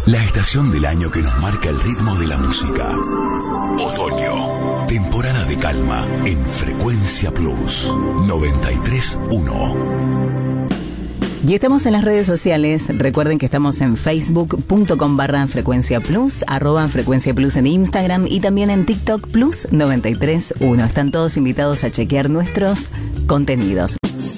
La estación del año que nos marca el ritmo de la música. Otoño. Temporada de calma en Frecuencia Plus 93.1. Y estamos en las redes sociales. Recuerden que estamos en facebook.com/Frecuencia Plus, @Frecuencia Plus en Instagram y también en TikTok Plus 93.1. Están todos invitados a chequear nuestros contenidos.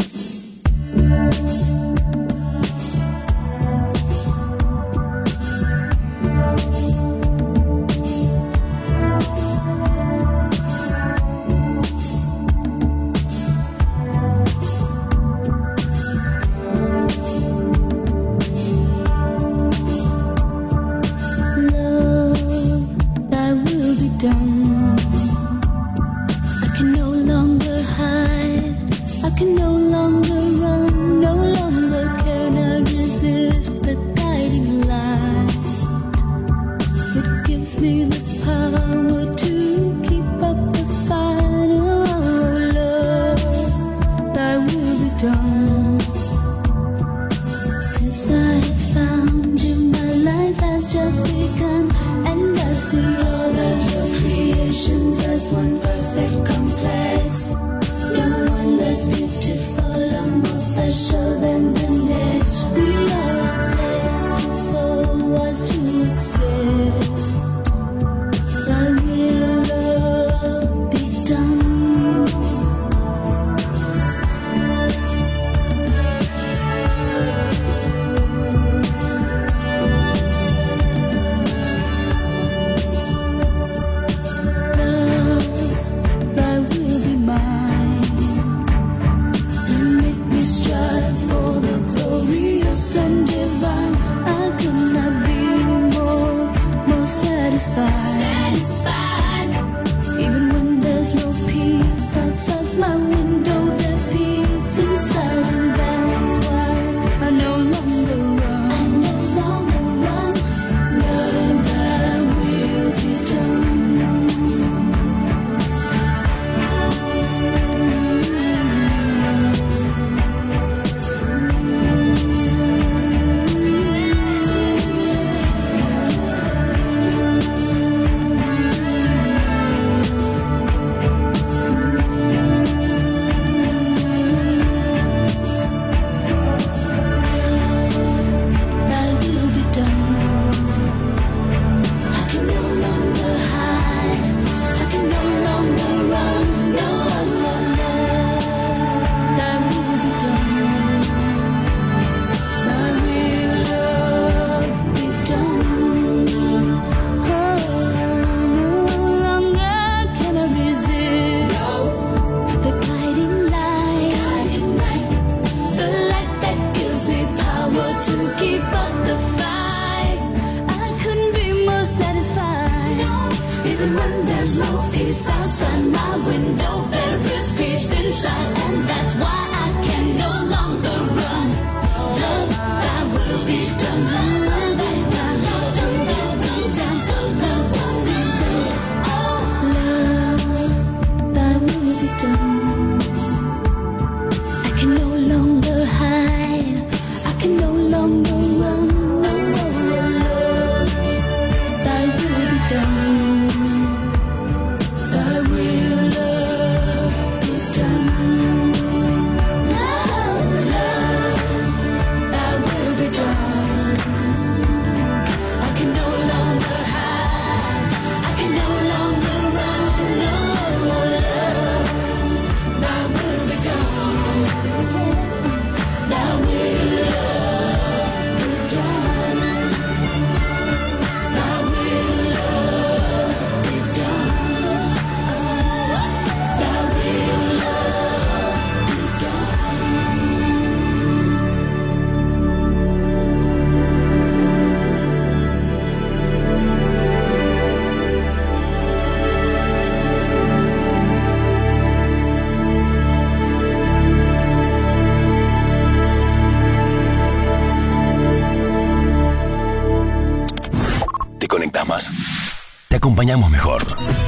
Te acompañamos mejor.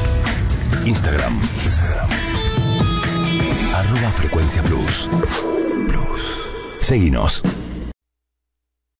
Instagram. @Frecuencia Plus. Seguinos.